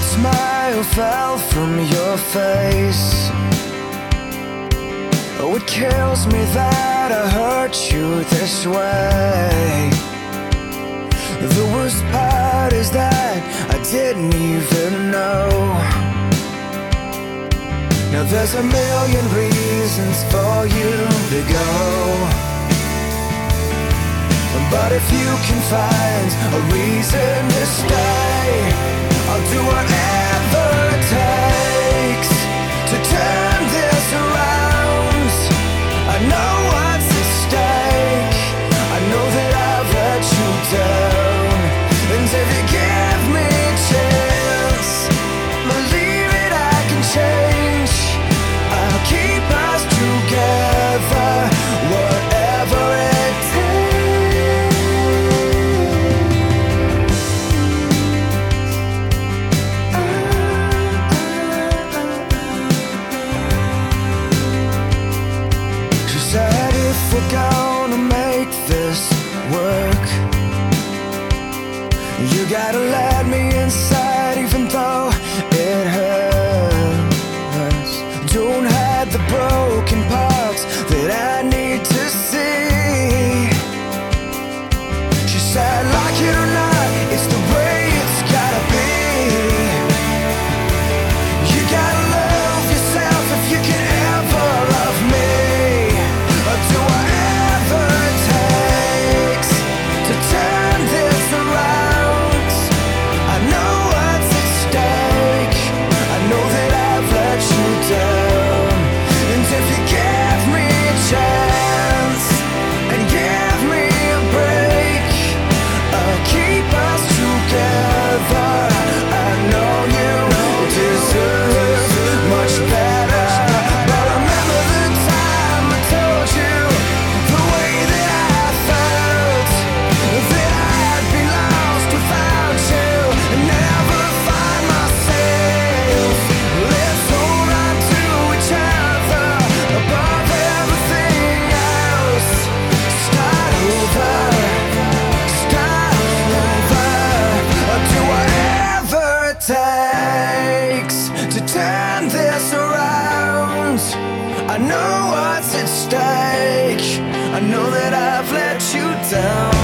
smile fell from your face. Oh, it kills me that I hurt you this way. The worst part is that I didn't even know. Now there's a million reasons for you to go, but if you can find a reason to stay, I'll do whatever it takes to turn this around. I know what's at stake. I know that I've let you down, and if you give me a chance, believe it, I can change. I'll keep us together, whatever it takes. She said, if we're gonna make this work, you gotta let me inside, even though it hurts. Don't hide the broken parts that I need to see. She said, like it or not, it's the way it's gotta be. You gotta love yourself if you can ever love me. I'll do whatever it takes to turn this around. I know what's at stake. I know that I've let you down, and if you give me a chance and give me a break, I'll keep us together. I know you deserve much better, but remember the time I told you the way that I felt, that I'd be lost without you and never find myself. Let's hold on to each other above everything else. Start over, start over. I'll do whatever it takes to turn this around. I know what's at stake. I know that I've let you down.